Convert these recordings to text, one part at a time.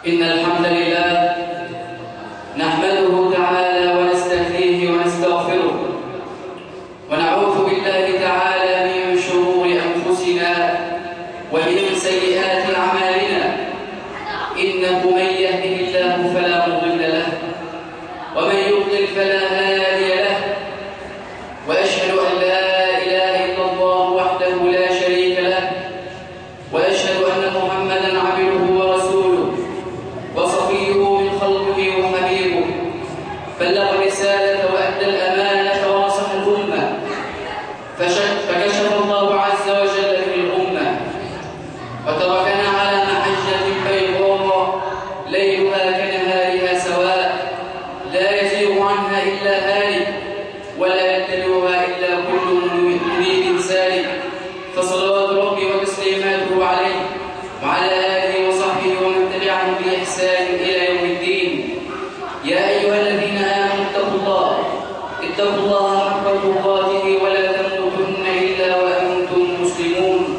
إن الحمد لله نحمده تعالى ونستهديه ونستغفره ونعوذ بالله تعالى من شرور أنفسنا ومن سيئات أعمالنا إنه من يهده الله فلا مضل له ومن يضلل فلا هادي له وأشهد أن لا إله إلا الله وحده لا شريك له وأشهد أن محمدًا عبده ورسوله وصفيه من خلقه وحبيبه بلغ الرسالة وأدى الأمانة ونصح الأمة فكشف الله عز وجل به الأمة وتركنا على محجة بيضاء ليلها كنهارها سواء لا يزيغ عنها إلا هالك ولا يتبعها إلا كل مريد سالك فصلوات ربي وتسليماته عليه وعلى آله وصحبه ومن تبعهم بإحسان إلى يوم الدين. يا أيها الذين آمنوا اتقوا الله حق تقاته ولا تموتن إلا وأنتم مسلمون.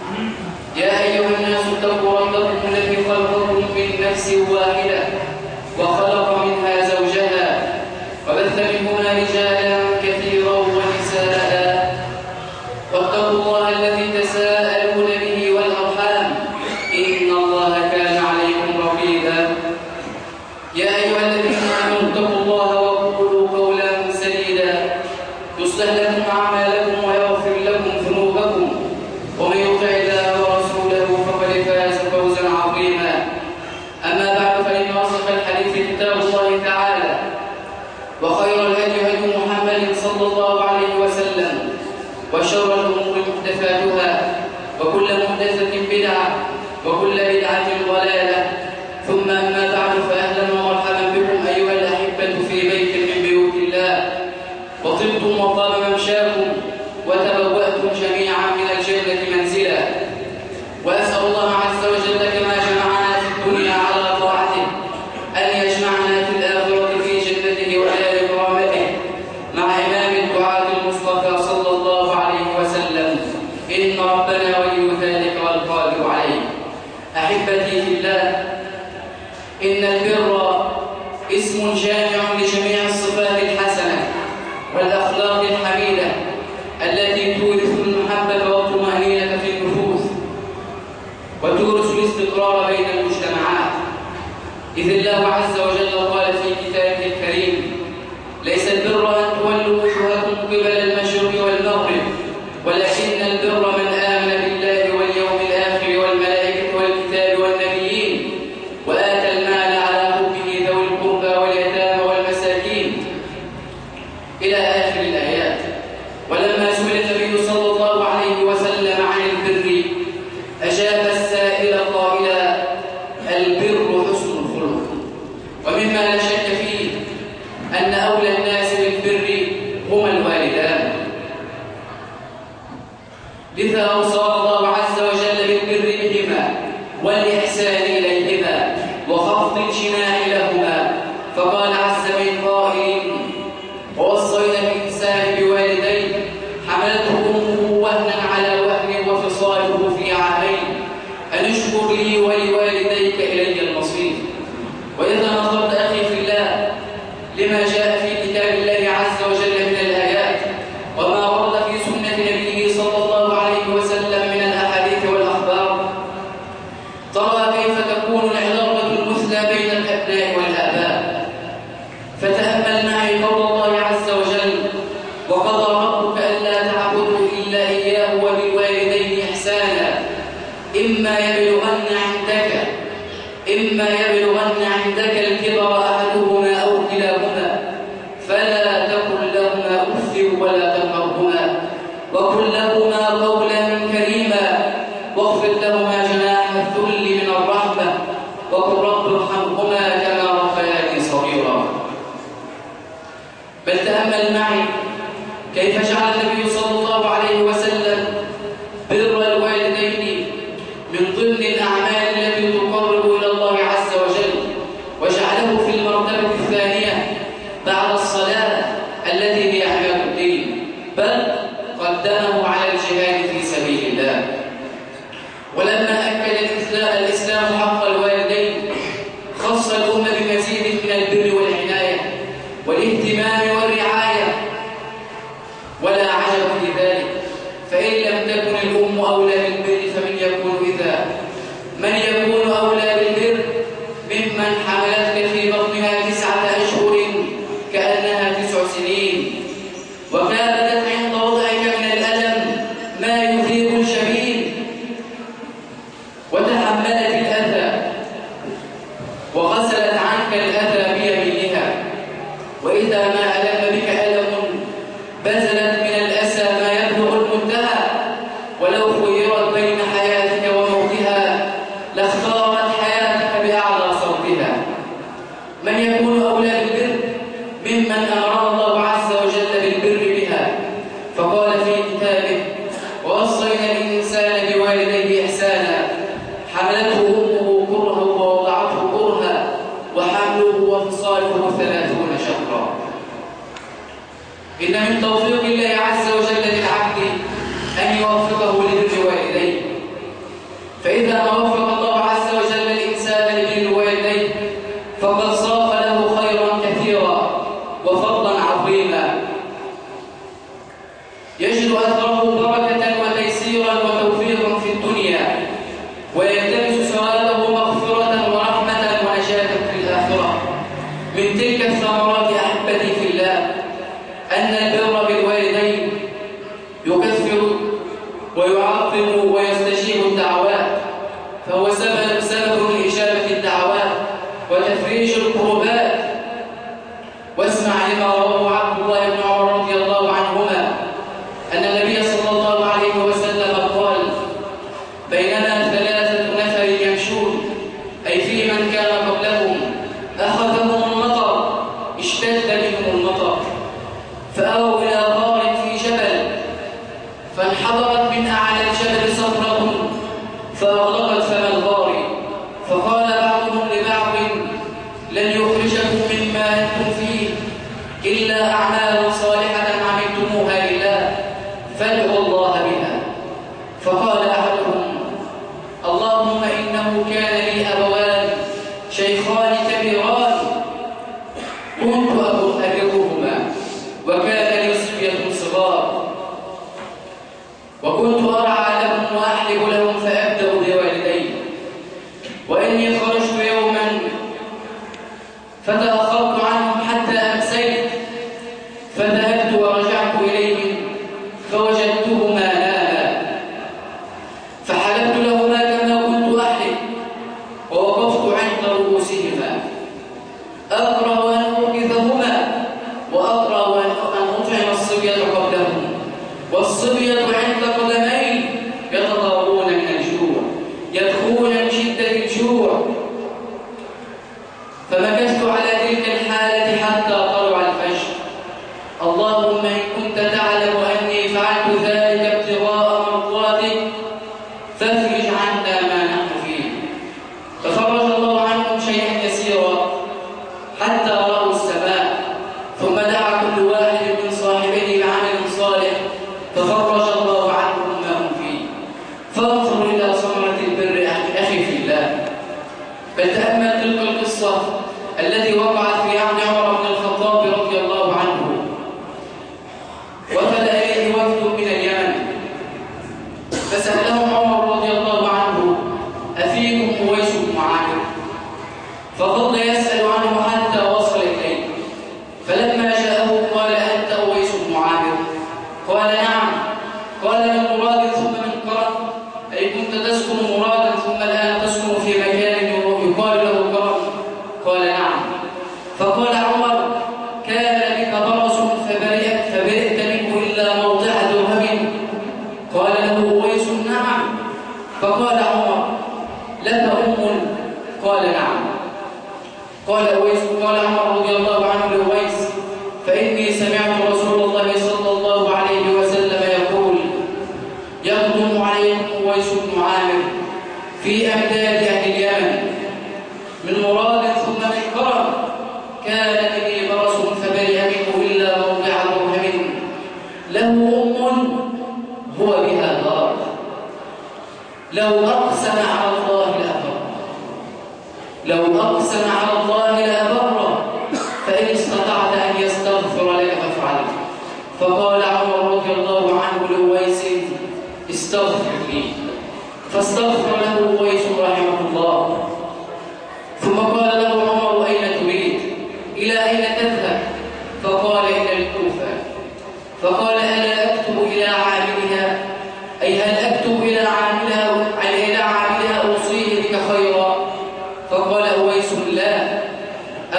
يا أيها الناس اتقوا ربكم الذي خلقكم من نفس واحدة وخلق منها زوجها وبث منهما رجالا كثيرا ونساء واتقوا الله الذي تساءلون به والأرحام إن الله كان عليكم رقيبا. يا أيها الذين آمنوا اتقوا الله وقولوا قولا سديدا يصلح لكم أعمالكم ويغفر لكم ذنوبكم ومن يطع الله ورسوله فقد فاز فوزا عظيما. أما بعد فإن أصدق الحديث كتاب الله تعالى وخير الهدي هدي محمد صلى الله عليه وسلم وشر الأمور محدثاتها وكل محدثة بدعة وكل بدعة ضلالة. ثم أما بعد فأهلا ومرحبا بكم أيها الأحبة في بيت من بيوت الله وطبتم وطاب ممشاكم وتبوأتم جميعا من الجنة منزلا. وأسأل الله عز وجل كما جمعنا في الدنيا على طاعته أن يجمعنا في الآخرة في جنته ودار كرامته مع إمام الدعاة المصطفى صلى الله عليه وسلم إن ربنا ولي ذلك والقادر عليه. أحبتي في الله، إن البر اسم جامع لجميع الصفات الحسنة والأخلاق الحميدة التي تورث المحبة والطمأنينة في النفوس وتورث الاستقرار بين المجتمعات. إذ الله عز وجل قال في كتابه الكريم: ليس البر أن تولوا وجوهكم قبل المشرق والمغرب ولكن البر من آمن بالله واليوم الآخر والملائكة والكتاب والنبيين وآتى المال على حبه ذوي القربى واليتامى والمساكين إلى آخر الآيات. ولما سئل النبي صلى الله عليه وسلم عن البر أجاب السائل قائلا: البر حسن الخلق. ومما لا شك فيه أن أولى الناس بالبر هما الوالدان، لذا أوصى الله عز وجل بالبر بهما والإحسان إليهما وخفض الجناح لهما، فقال عز من قائل: ووصينا الإنسان بوالديه حملته أمه وهنا على وهن وفصاله في عامين أن اشكر لي ولوالديك إلي المصير. وإذا نظرت أخي في الله لما جاء في كتاب الله عز وجل من الآيات وما ورد في سنة نبيه صلى الله عليه وسلم من الأحاديث والأخبار، ترى كيف تكون العلاقة المثلى بين الأبناء والآباء. فتأمل معي قول الله عز وجل: وقضى ربك ألا تعبدوا إلا إياه وبالوالدين إحسانا إما يبلغن عندك الكبر أحدهما أو كلاهما فلا تقل لهما أف ولا تنهرهما وقل لهما قولا كريما واخفض لهما جناح الذل من الرحمة وقل رب ارحمهما كما ربياني صغيرا. بل تأمل معي كيف جعل النبي صلى الله عليه وسلم بر الوالدين من ضمن الأعمال التي تقرب إلى الله عز وجل، وجعله في المرتبة الثانية بعد الصلاة التي هي عماد الدين، بل قدمه على الجهاد في سبيل الله. ولما أكد الإسلام حق الوالدين عنك الأذى بيمينها، وإذا ما ألم بك ألم بذلت من الأسى ما يبلغ المنتهى، ولو خيرت بين حياتك وموتها لاختارت حياتك بأعلى صوتها. من يكون أولى بالبر ممن أمر الله عز وجل بالبر بها؟ فقال في كتابه: ووصينا الإنسان بوالديه إحسانا حملته أمه كرها ووضعته كرها وحمله وفصاله 30 شهرا. إن من توفيق الله عز وجل للعبد أن يوفقه لبر والديه، فإذا ما وفق الله عز وجل الإنسان لبر والديه فقد صاف له خيرا كثيرا وفضلا عظيما يجد أثره بركة وتيسيرا وتوفيقا في الدنيا، ويلتمس ثوابه مغفرة ورحمة ونجاة في الآخرة. من تلك الثمرات أحبتي في الله أن البر بالوالدين يكثر ويعظم ويستجيب الدعوات، فهو سبب لإجابة الدعوات وتفريج الكربات. واسمع لما رواه عبد الله بن عمر رضي الله عنهما أن النبي صلى الله عليه وسلم قال: بينما 3 نفر يمشون، أي في من كان قبلهم، أخذهم المطر، اشتد بهم المطر، فأووا إلى غار في جبل، فانحدرت من أعلى الجبل صخرة فأغلقت فم الغار، فقال بعضهم لبعض: لن يخرجكم مما أنتم فيه إلا أعمال صالحة عملتموها لله فادعوا الله بها. فقال أحدهم: اللهم إنه كان لي أبوان شيخان كبيران كنت أبرهما، وكان لي صبية صغار، وكنت أرعى لهم وأحلب لهم فأبدأ بوالدي، وإني خرجت يوما فتأخرت عنهم حتى أمسيت، فذهبت ورجعت إليهم فوجدتهما ناما، فحلبت لهما كما كنت أحلب، ووقفت عند رؤوسهما أكره أن أوقظهما وأكره أن أطعم الصبية قبلهم، والصبية عند قدمي يتضارون من الجوع، يبكون من شدة الجوع. فمكثت على تلك الحالة حتى طلع الفجر. اللهم إن كنت تعلم أني فعلت ذلك ابتغاء مرضاتك فافرج عنا ما نحن فيه. ففرج الله عنهم شيئا يسيرا حتى رأوا السماء، ثم دعا كل واحد من صاحبيه بعمل صالح ففرج الله عنهم ما هم فيه. فانظر إلى ثمرة البر أخي في الله. بل تأمل تلك القصة التي وقعت في عهد عمر بن الخطاب رضي الله عنه. وفد إليه وفد من اليمن، فسألهم عمر رضي الله عنه: أفيكم أويس بن عامر؟ فظل يسأل عنه حتى وصل إليه، فلما جاءه قال: أنت أويس بن عامر؟ قال: نعم. قال: من مراد ثم من قرن؟ أي كنت تسكن مرادا ثم الآن تسكن في مكان يقال له قرن؟ قال: نعم. فقال عمر: كان بك برص فبرئت منه إلا موضع درهم؟ قال له أويس: نعم. فقال عمر: لك أم؟ قال: نعم. قال عمر رضي الله عنه لأويس: فإني سمعت رسول الله صلى الله عليه وسلم يقول: يقدم عليكم أويس بن عامر في أمداد أهل اليمن من مراد ثم من قرن، كان به برص فبرئ منه إلا موضع درهم، له أم هو بها دار، لو أقسم على الله لأبره، لو أقسم على الله لأبره، فإن استطعت أن يستغفر لك فافعل. فقال عمر رضي الله عنه لأويس: استغفر لي. فاستغفر له أويس رحمه الله. ثم قال له عمر: أين تريد؟ إلى أين تذهب؟ فقال: إلى الكوفة. فقال: ألا أكتب إلى عاملها؟ أي هل أكتب إلى عاملها أوصيه بك خيرا؟ فقال أويس: لا،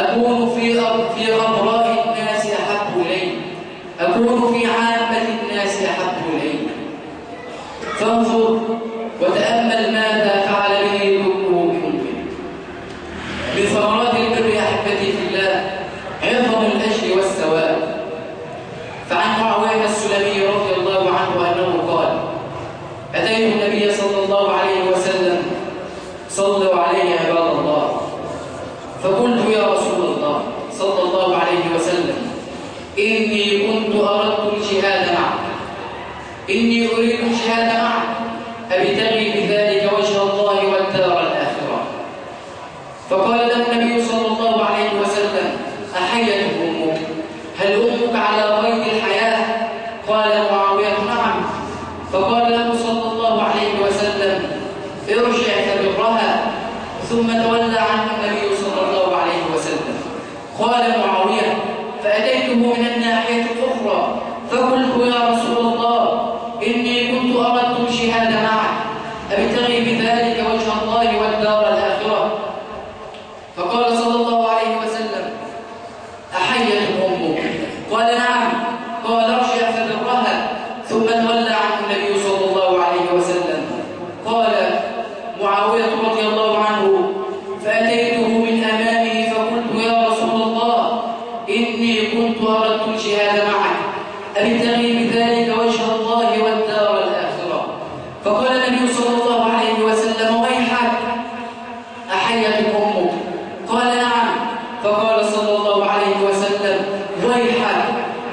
إني كنت أردت الجهاد معك، إني أريد الجهاد معك أبتغي بذلك وجه الله والدار الآخرة. فقال له النبي صلى الله عليه وسلم: أحيت أمك؟ هل أمك على قيد الحياة؟ قال معاوية: نعم. فقال له صلى الله عليه وسلم: ارجع فبرها. ثم تولى عنه النبي صلى الله عليه وسلم. قال معاوية: فأتيته من الناحية الأخرى فقلت: يا رسول الله، إني كنت أردت الجهاد معك أبتغي بذلك وجه الله والدار الآخرة. فقال صلى الله عليه وسلم: أحيت أمك؟ قال: نعم. قال: ارجع فبرها. ثم تولى عنه النبي صلى الله عليه وسلم. قال معاوية رضي الله عنه: فأتيته من أمامه فقلت: يا رسول الله، إني كنت أردت الجهاد معك أبتغي بذلك وجه الله والدار الآخرة. فقال النبي صلى الله عليه وسلم: ويحك، أحيت أمك؟ قال: نعم. فقال صلى الله عليه وسلم: ويحك،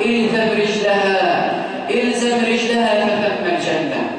إلزم رجلها فثم الجنة.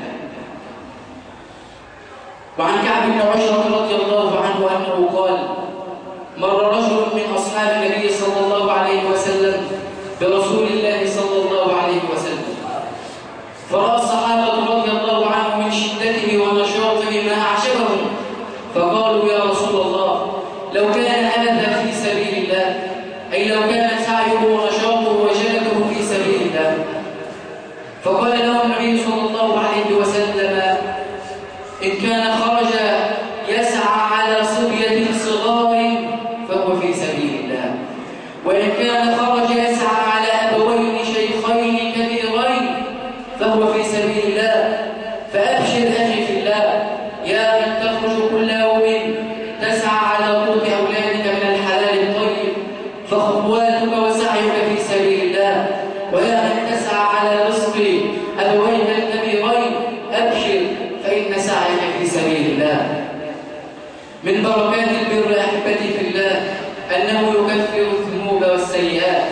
وعن كعب بن عشرة رضي الله عنه أنه قال: مر رجل من أصحاب النبي صلى الله عليه وسلم برسول الله صلى الله عليه وسلم، فرأى الصحابة رضي الله عنهم من شدته ونشاطه ما أعجبهم، فقالوا: يا رسول الله، لو كان هذا في سبيل الله، أي لو كان سعيه ونشاطه وجلده في سبيل الله. فقال له النبي صلى الله عليه وسلم: إن كان خرج يسعى على صبية صغار فهو في سبيل الله، وإن كان خرج يسعى على أبوين شيخين كبيرين فهو في سبيل الله. فأبشر أخي في الله، يا من تخرج كل يوم تسعى على قوت أولادك من الحلال الطيب، فخطواتك وسعيك في سبيل الله. ويا من تسعى على رزق أبويك الكبيرين، أبشر فإن سعيك في سبيل الله. من بركات البر أحبتي في الله أنه يكفر الذنوب والسيئات.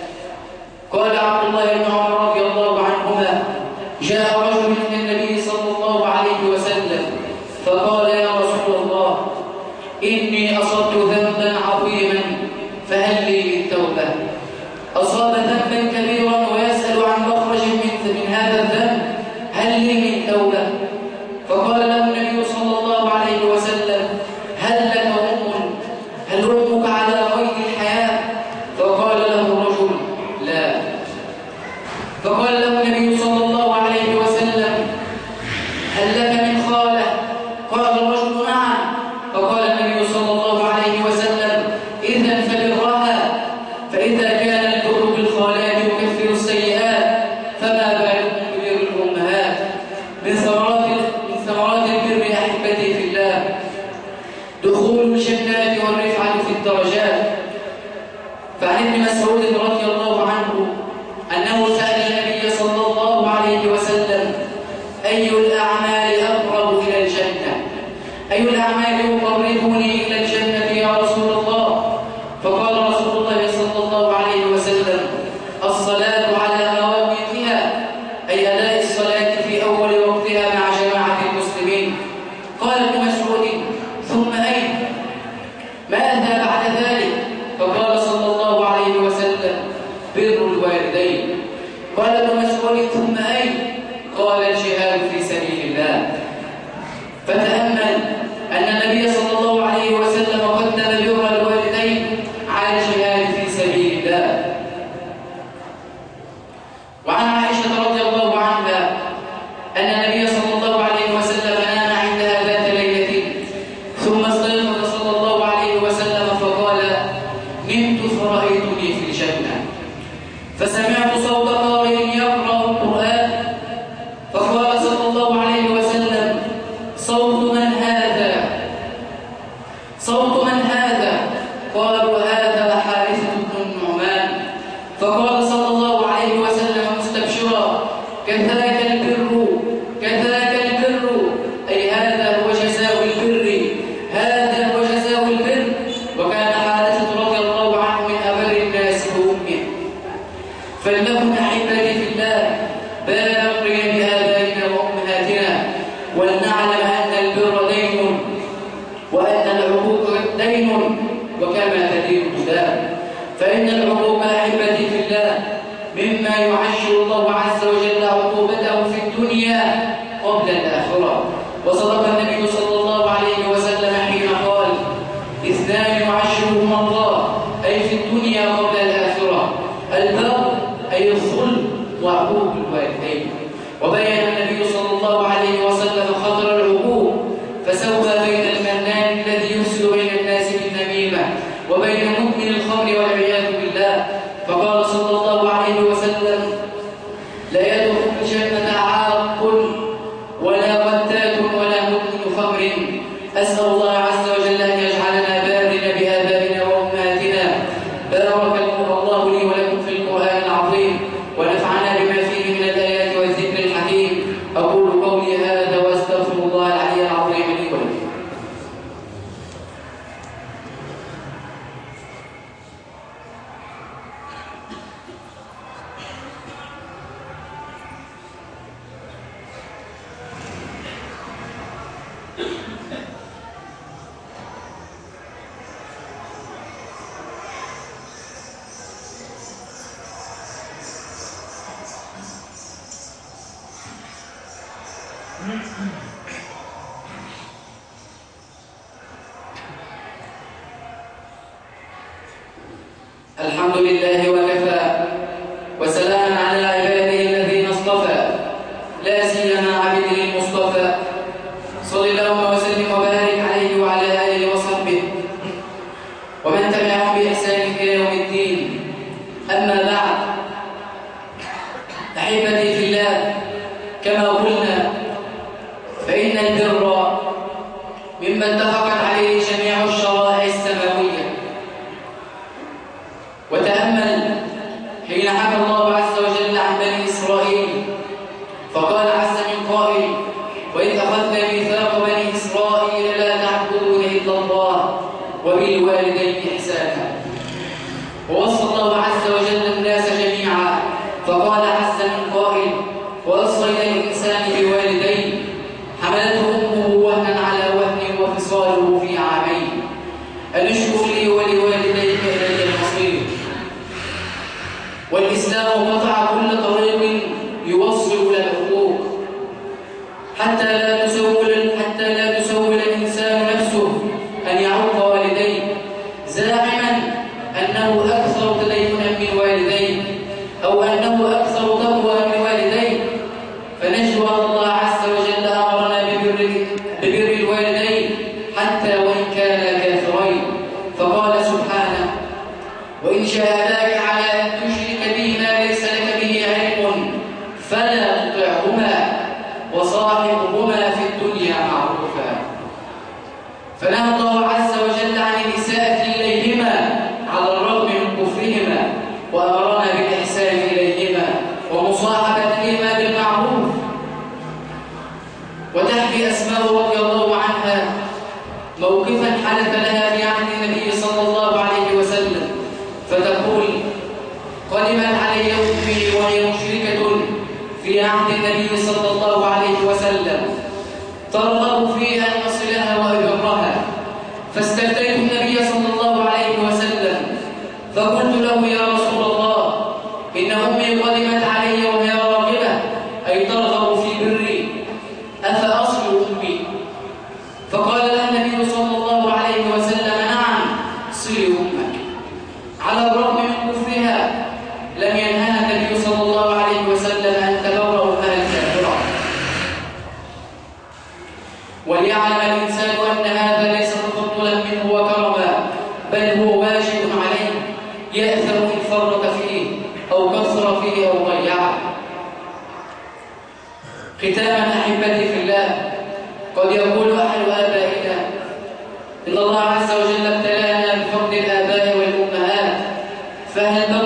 قال عبد الله بن عمر رضي الله عنهما: جاء رجل من النبي صلى الله عليه وسلم فقال: يا رسول الله، إني أصبت ذنبا عظيما فهل لي من توبة؟ أصاب ذنبا كبيرا ويسأل عن مخرج من هذا الذنب، هل لي من توبة؟ فقال له النبي صلى الله عليه وسلم: هل لك أم؟ هل أمك على قيد الحياة؟ فقال له الرجل: لا. فقال له النبي صلى الله عليه وسلم: هل لك من خالة؟ قال الرجل: نعم. فقال النبي صلى الله عليه وسلم: إذن فبرها، فإذا كان البر بالخالات يكفر السيئات فما بالكم ببر الأمهات. من ثمرات البر أحبتي في الله دخول الجنات والرفعة في الدرجات. فعن ابن مسعود رضي الله عنه أنه سأل النبي صلى الله عليه وسلم: أي الأعمال أقرب إلى الجنة؟ أي الأعمال يقربني إلى الجنة يا رسول الله؟ فقال رسول الله صلى الله عليه وسلم: الصلاة على مواقيتها، أي أداء الصلاة في أول وقتها مع جماعة المسلمين. قال ابن مسعود: ثم أين؟ ماذا بعد ذلك؟ فقال صلى الله عليه وسلم: بر الوالدين. قال ابن مسعود: ثم أين؟ قال: الجهاد في سبيل الله. فتأمل أن النبي صلى الله عليه وسلم قدم بر الوالدين على الجهاد في سبيل الله. وعن عائشة رضي الله عنها أن النبي صلى الله عليه وسلم نام عندها ذات ليلة، ثم استيقظ صلى الله عليه وسلم فقال: نمت فرأيتني في الجنة، فسمعت صوت قارئ يقرأ القرآن، فقال صلى الله عليه وسلم: صوت من هذا؟ صوت من هذا؟ قالوا: هذا حارثة بن النعمان. فقال صلى الله عليه وسلم مستبشرا: كذاك البر، كذاك البر، أي هذا هو جزاء البر، هذا هو جزاء البر. وكان حارثة رضي الله عنه من أبر الناس بأمه، دين وكما تدين تدان. فإن العقوبة أحبتي في الله مما يعشر الله عز وجل عقوبته في الدنيا قبل الآخرة. وصدق النبي صلى الله عليه وسلم حين قال: اثنان يعشرهما الله أي في الدنيا قبل الآخرة: البر أي الظلم وعقوق الوالدين. وبين النبي صلى الله عليه وسلم خطر العقوق فسوى بين المنان الذي يفسد بين الناس بالنميمة وبين مدمن الخمر والعياذ بالله، فقال صلى الله عليه وسلم: لا يدخل الجنة عاق ولا قتات ولا مدمن خمر. أسأل الله عز وجل أن يجعلنا بارين بآبائنا وأمهاتنا. بارك الله لي ولكم في القرآن العظيم ونفعنا بما فيه من الآيات والذكر الحكيم. أقول قولي هذا وأستغفر الله العلي العظيم لي ولكم. الحمد لله وكفى وسلام على عباده الذين اصطفى لا سيما عبده المصطفى صل اللهم وسلم وبارك عليه وعلى اله وصحبه ومن تبعهم باحسان الى يوم الدين. اما بعد، احبتي في الله، كما قلنا فان البر مما اتفقت عليه جميع الشرائع السماويه. وتأمل حين حكى الله عز وجل عن بني إسرائيل فقال عز من قائل: وإذ أخذنا ميثاق بني إسرائيل لا تعبدون إلا الله وبالوالدين إحسانا. ووصى الله عز وجل الناس جميعا فقال عز من قائل: ووصينا الإنسان بوالديه حملته أمه وهنا على وهن وفصاله في عامين أن اشكر لي ولوالديك إلي المصير. والإسلام قطع كل طريق يوصل إلى الحقوق حتى لا تسول الإنسان نفسه أن يعوق والديه زاعما أنه أكثر تدينا من والديه أو أنه أكثر تقوى من والديه. فنجد أن الله عز وجل أمرنا ببر الوالدين حتى وإن كانا كافرين، فقال سبحانه: وإن جاهداك على أن تشرك بي ما ليس لك به علم فلا تطعهما وصاحبهما في الدنيا معروفا. فنهى الله عز وجل عن الإساءة إليهما على الرغم من كفرهما وأمرنا بالإحسان إليهما ومصاحبتهما بالمعروف. وتحكي أسماء رضي الله عنها موقفا حدث لها في عهد النبي صلى الله عليه وسلم فتقول: قدمت علي أمي وهي مشركة في عهد النبي صلى الله عليه وسلم ترغب في أن أصلها وأبرها، فاستفتيت النبي صلى الله عليه وسلم فقلت له: يا رسول الله، إن أمي قدمت علي وهي راغبة أي ترغب في بري، أفأصل أمي؟ فقال لها النبي صلى الله عليه وسلم: نعم، صلي أمك. على الرغم من كفرها لم ينهها النبي صلى الله عليه وسلم أن تبرأ أمها الكافرة. وليعلم الإنسان أن هذا ليس تفضلا منه وكرما، بل هو واجب عليه يأثم إن فرط فيه أو كثر فيه أو ضيعه. ختاما أحبتي في الله، قد يقول أحد آبائنا: إن الله عز وجل ابتلانا بفقد الآباء والأمهات، فهل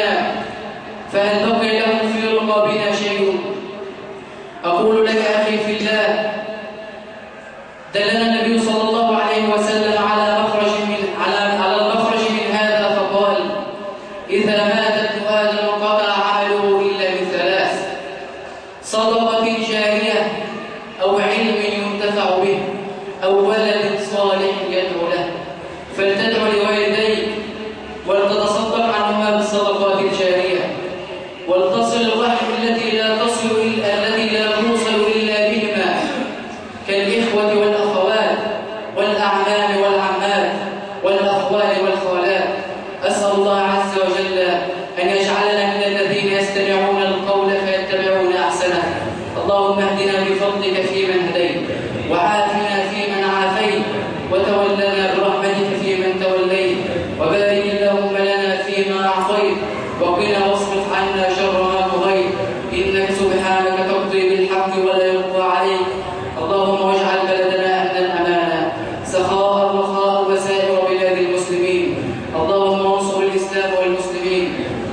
بقي لهم في رقابنا شيء؟ أقول لك أخي في الله، دلنا النبي صلى الله عليه وسلم على المخرج من هذا فقال: إذا مات ابن آدم قطع عمله إلا من ثلاث: صدقة جارية أو علم ينتفع به أو ولد صالح يدعو له.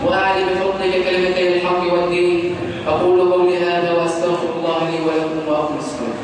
وأعلي بفضلك كلمتي الحق والدين. أقول قولي هذا وأستغفر الله لي ولكم وأقم الصلاة.